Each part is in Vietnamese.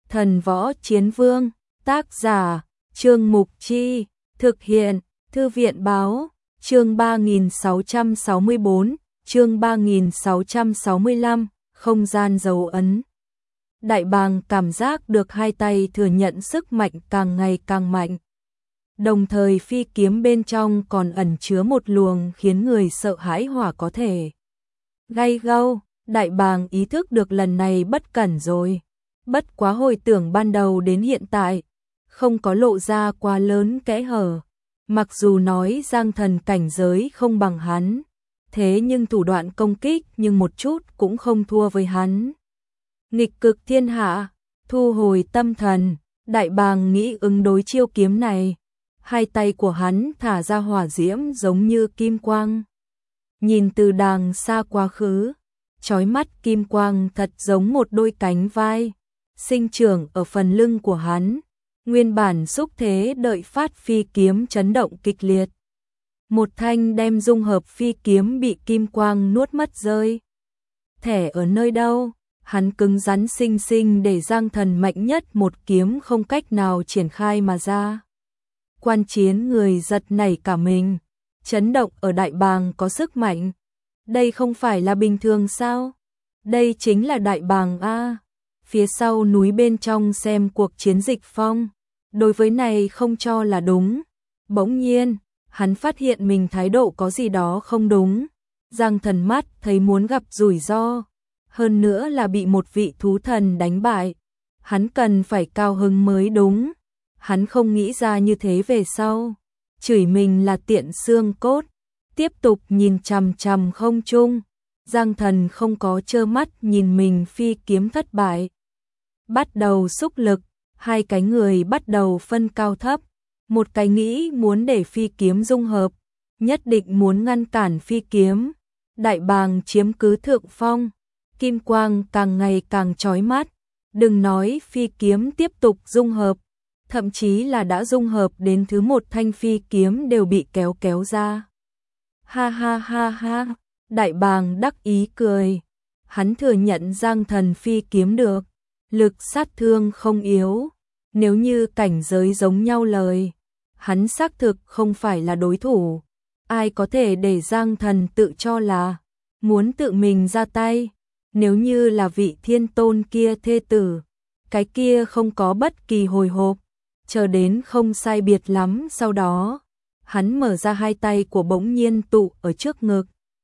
Thần Võ Chiến Vương, tác giả, Trương Mục Chi, thực hiện, Thư viện Báo, chương 3664, chương 3665, không gian dấu ấn. Đại bàng cảm giác được hai tay thừa nhận sức mạnh càng ngày càng mạnh. Đồng thời phi kiếm bên trong còn ẩn chứa một luồng khiến người sợ hãi hỏa có thể gay gâu. Đại bàng ý thức được lần này bất cẩn rồi. Bất quá hồi tưởng ban đầu đến hiện tại, không có lộ ra quá lớn kẽ hở. Mặc dù nói Giang Thần cảnh giới không bằng hắn, thế nhưng thủ đoạn công kích nhưng một chút cũng không thua với hắn. Nghịch cực thiên hạ, thu hồi tâm thần, đại bàng nghĩ ứng đối chiêu kiếm này. Hai tay của hắn thả ra hỏa diễm giống như kim quang. Nhìn từ đàng xa quá khứ, chói mắt kim quang thật giống một đôi cánh vai, sinh trưởng ở phần lưng của hắn. Nguyên bản xúc thế đợi phát phi kiếm chấn động kịch liệt. Một thanh đem dung hợp phi kiếm bị kim quang nuốt mất rơi. Thẻ ở nơi đâu? Hắn cứng rắn sinh sinh để Giang Thần mạnh nhất một kiếm không cách nào triển khai mà ra. Quan chiến người giật nảy cả mình. Chấn động ở đại bàng có sức mạnh. Đây không phải là bình thường sao? Đây chính là đại bàng a. Phía sau núi bên trong xem cuộc chiến dịch phong. Đối với này không cho là đúng. Bỗng nhiên, hắn phát hiện mình thái độ có gì đó không đúng. Giang Thần mắt thấy muốn gặp rủi ro. Hơn nữa là bị một vị thú thần đánh bại. Hắn cần phải cao hứng mới đúng. Hắn không nghĩ ra như thế về sau. Chửi mình là tiện xương cốt. Tiếp tục nhìn chằm chằm không trung. Giang Thần không có trơ mắt nhìn mình phi kiếm thất bại. Bắt đầu xúc lực. Hai cái người bắt đầu phân cao thấp. Một cái nghĩ muốn để phi kiếm dung hợp. Nhất định muốn ngăn cản phi kiếm. Đại bàng chiếm cứ thượng phong. Kim quang càng ngày càng chói mắt. Đừng nói phi kiếm tiếp tục dung hợp. Thậm chí là đã dung hợp đến thứ một thanh phi kiếm đều bị kéo ra. Ha ha ha ha. Đại bàng đắc ý cười. Hắn thừa nhận Giang Thần phi kiếm được. Lực sát thương không yếu. Nếu như cảnh giới giống nhau lời, hắn xác thực không phải là đối thủ. Ai có thể để Giang Thần tự cho là muốn tự mình ra tay. Nếu như là vị thiên tôn kia thê tử, cái kia không có bất kỳ hồi hộp. Chờ đến không sai biệt lắm sau đó, hắn mở ra hai tay của bỗng nhiên tụ ở trước ngực.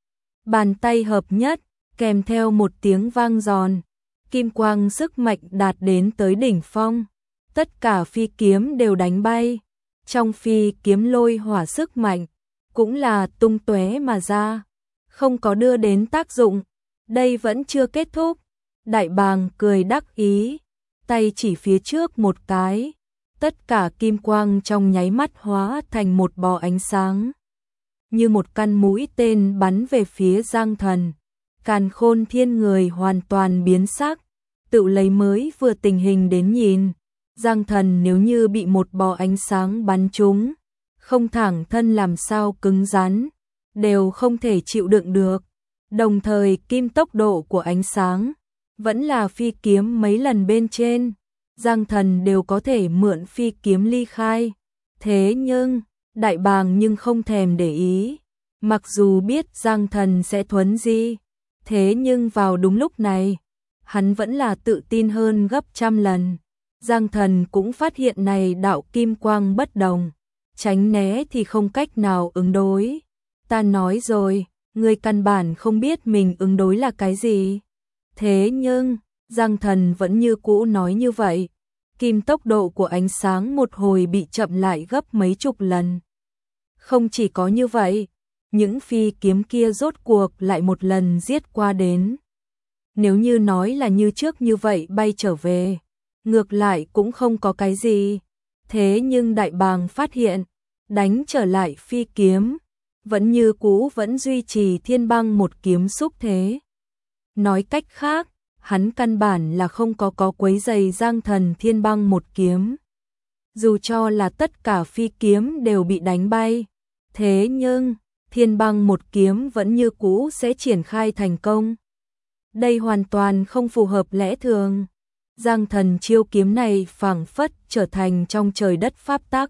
Bàn tay hợp nhất, kèm theo một tiếng vang giòn. Kim quang sức mạnh đạt đến tới đỉnh phong. Tất cả phi kiếm đều đánh bay. Trong phi kiếm lôi hỏa sức mạnh, cũng là tung tóe mà ra. Không có đưa đến tác dụng. Đây vẫn chưa kết thúc. Đại bàng cười đắc ý. Tay chỉ phía trước một cái. Tất cả kim quang trong nháy mắt hóa thành một bò ánh sáng. Như một căn mũi tên bắn về phía Giang Thần. Càn Khôn Thiên người hoàn toàn biến sắc. Tự lấy mới vừa tình hình đến nhìn. Giang Thần nếu như bị một bò ánh sáng bắn trúng, không thẳng thân làm sao cứng rắn, đều không thể chịu đựng được. Đồng thời kim tốc độ của ánh sáng vẫn là phi kiếm mấy lần bên trên. Giang Thần đều có thể mượn phi kiếm ly khai. Thế nhưng, đại bàng nhưng không thèm để ý. Mặc dù biết Giang Thần sẽ thuấn di, thế nhưng vào đúng lúc này, hắn vẫn là tự tin hơn gấp trăm lần. Giang Thần cũng phát hiện này đạo kim quang bất đồng. Tránh né thì không cách nào ứng đối. Ta nói rồi, người căn bản không biết mình ứng đối là cái gì. Thế nhưng, Giang Thần vẫn như cũ nói như vậy. Kim tốc độ của ánh sáng một hồi bị chậm lại gấp mấy chục lần. Không chỉ có như vậy, những phi kiếm kia rốt cuộc lại một lần giết qua đến. Nếu như nói là như trước như vậy bay trở về, ngược lại cũng không có cái gì. Thế nhưng đại bàng phát hiện, đánh trở lại phi kiếm, vẫn như cũ vẫn duy trì thiên băng một kiếm xúc thế. Nói cách khác, hắn căn bản là không có quấy giày Giang Thần thiên băng một kiếm. Dù cho là tất cả phi kiếm đều bị đánh bay, thế nhưng thiên băng một kiếm vẫn như cũ sẽ triển khai thành công. Đây hoàn toàn không phù hợp lẽ thường. Giang Thần chiêu kiếm này phảng phất trở thành trong trời đất pháp tắc.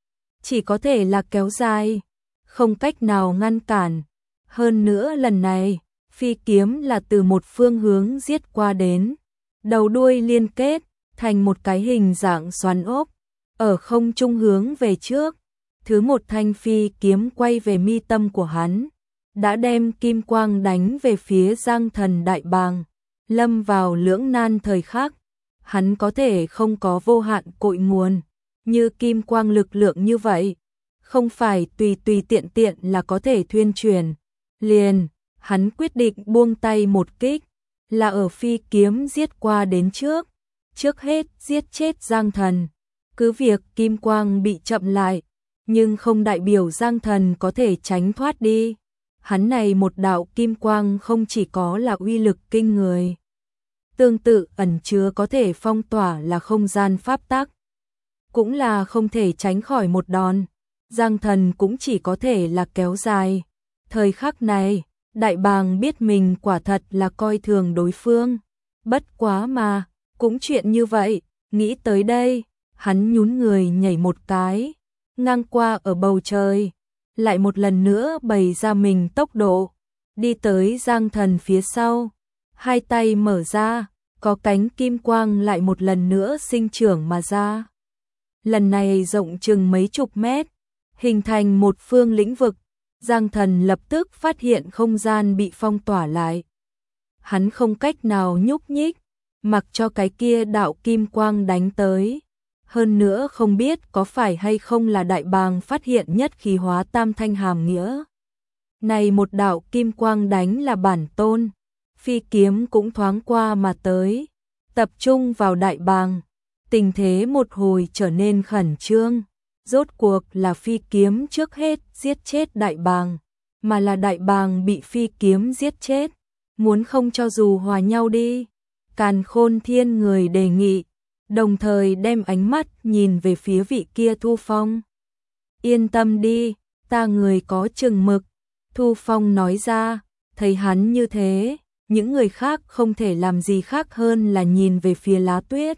Chỉ có thể là kéo dài, không cách nào ngăn cản. Hơn nữa lần này, phi kiếm là từ một phương hướng giết qua đến. Đầu đuôi liên kết, thành một cái hình dạng xoắn ốc, ở không trung hướng về trước. Thứ một thanh phi kiếm quay về mi tâm của hắn, đã đem kim quang đánh về phía Giang Thần đại bàng. Lâm vào lưỡng nan thời khắc, hắn có thể không có vô hạn cội nguồn, như kim quang lực lượng như vậy, không phải tùy tùy tiện tiện là có thể thuyên truyền. Liền, hắn quyết định buông tay một kích, là ở phi kiếm giết qua đến trước. Trước hết giết chết Giang Thần. Cứ việc kim quang bị chậm lại, nhưng không đại biểu Giang Thần có thể tránh thoát đi. Hắn này một đạo kim quang không chỉ có là uy lực kinh người, tương tự ẩn chứa có thể phong tỏa là không gian pháp tắc, cũng là không thể tránh khỏi một đòn. Giang Thần cũng chỉ có thể là kéo dài. Thời khắc này, đại bàng biết mình quả thật là coi thường đối phương. Bất quá mà, cũng chuyện như vậy, nghĩ tới đây, hắn nhún người nhảy một cái, ngang qua ở bầu trời, lại một lần nữa bày ra mình tốc độ, đi tới Giang Thần phía sau, hai tay mở ra, có cánh kim quang lại một lần nữa sinh trưởng mà ra. Lần này rộng chừng mấy chục mét, hình thành một phương lĩnh vực. Giang Thần lập tức phát hiện không gian bị phong tỏa lại. Hắn không cách nào nhúc nhích, mặc cho cái kia đạo kim quang đánh tới. Hơn nữa không biết có phải hay không là đại bàng phát hiện nhất khí hóa tam thanh hàm nghĩa. Này một đạo kim quang đánh là bản tôn, phi kiếm cũng thoáng qua mà tới, tập trung vào đại bàng. Tình thế một hồi trở nên khẩn trương. Rốt cuộc là phi kiếm trước hết giết chết đại bàng, mà là đại bàng bị phi kiếm giết chết. Muốn không cho dù hòa nhau đi. Càn Khôn Thiên người đề nghị, đồng thời đem ánh mắt nhìn về phía vị kia Thu Phong. Yên tâm đi, ta người có chừng mực. Thu Phong nói ra, thấy hắn như thế, những người khác không thể làm gì khác hơn là nhìn về phía Lá Tuyết.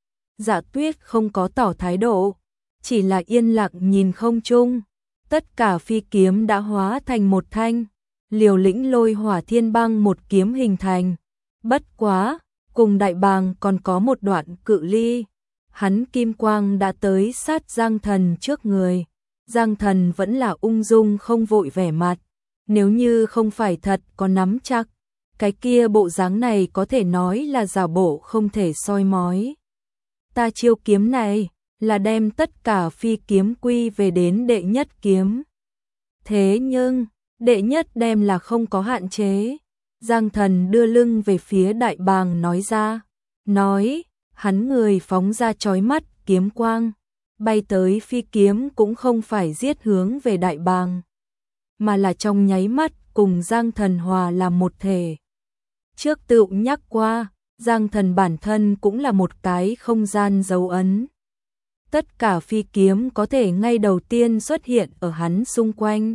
Dạ Tuyết không có tỏ thái độ, chỉ là yên lặng nhìn không trung. Tất cả phi kiếm đã hóa thành một thanh, Liều Lĩnh Lôi Hỏa Thiên Băng một kiếm hình thành. Bất quá, cùng đại bàng còn có một đoạn cự ly. Hắn kim quang đã tới sát Giang Thần trước người. Giang Thần vẫn là ung dung không vội vẻ mặt. Nếu như không phải thật có nắm chắc, cái kia bộ dáng này có thể nói là giả bộ không thể soi mói. Ta chiêu kiếm này là đem tất cả phi kiếm quy về đến đệ nhất kiếm. Thế nhưng, đệ nhất đem là không có hạn chế. Giang Thần đưa lưng về phía đại bàng nói ra. Nói, hắn người phóng ra chói mắt kiếm quang. Bay tới phi kiếm cũng không phải giết hướng về đại bàng, mà là trong nháy mắt cùng Giang Thần hòa làm một thể. Trước tựu nhắc qua, Giang Thần bản thân cũng là một cái không gian dấu ấn. Tất cả phi kiếm có thể ngay đầu tiên xuất hiện ở hắn xung quanh.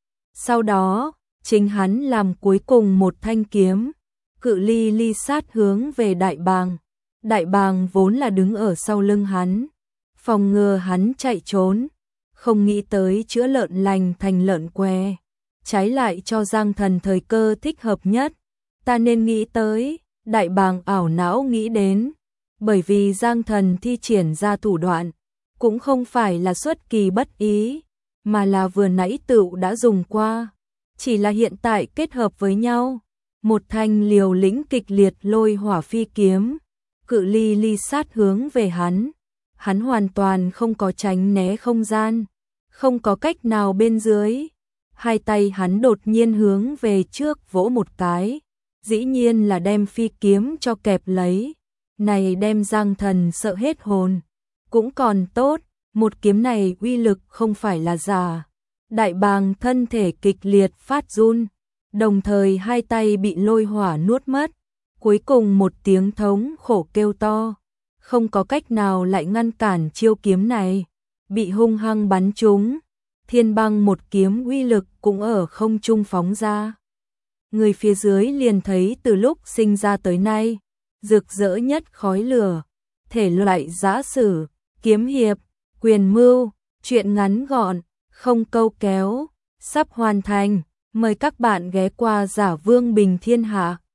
Sau đó, chính hắn làm cuối cùng một thanh kiếm, cự ly ly sát hướng về đại bàng. Đại bàng vốn là đứng ở sau lưng hắn, phòng ngừa hắn chạy trốn, không nghĩ tới chữa lợn lành thành lợn què, trái lại cho Giang Thần thời cơ thích hợp nhất. Ta nên nghĩ tới, đại bàng ảo não nghĩ đến, bởi vì Giang Thần thi triển ra thủ đoạn, cũng không phải là xuất kỳ bất ý, mà là vừa nãy tựu đã dùng qua, chỉ là hiện tại kết hợp với nhau. Một thanh liều lĩnh kịch liệt lôi hỏa phi kiếm, cự ly ly sát hướng về hắn. Hắn hoàn toàn không có tránh né không gian, không có cách nào bên dưới. Hai tay hắn đột nhiên hướng về trước vỗ một cái, dĩ nhiên là đem phi kiếm cho kẹp lấy. Này đem Giang Thần sợ hết hồn. Cũng còn tốt, một kiếm này uy lực không phải là giả. Đại bàng thân thể kịch liệt phát run, đồng thời hai tay bị lôi hỏa nuốt mất. Cuối cùng một tiếng thống khổ kêu to, không có cách nào lại ngăn cản chiêu kiếm này, bị hung hăng bắn trúng. Thiên Băng một kiếm uy lực cũng ở không trung phóng ra. Người phía dưới liền thấy từ lúc sinh ra tới nay, rực rỡ nhất khói lửa, thể loại giã sử, kiếm hiệp, quyền mưu, truyện ngắn gọn, không câu kéo, sắp hoàn thành. Mời các bạn ghé qua Giả Vương Bình Thiên Hạ.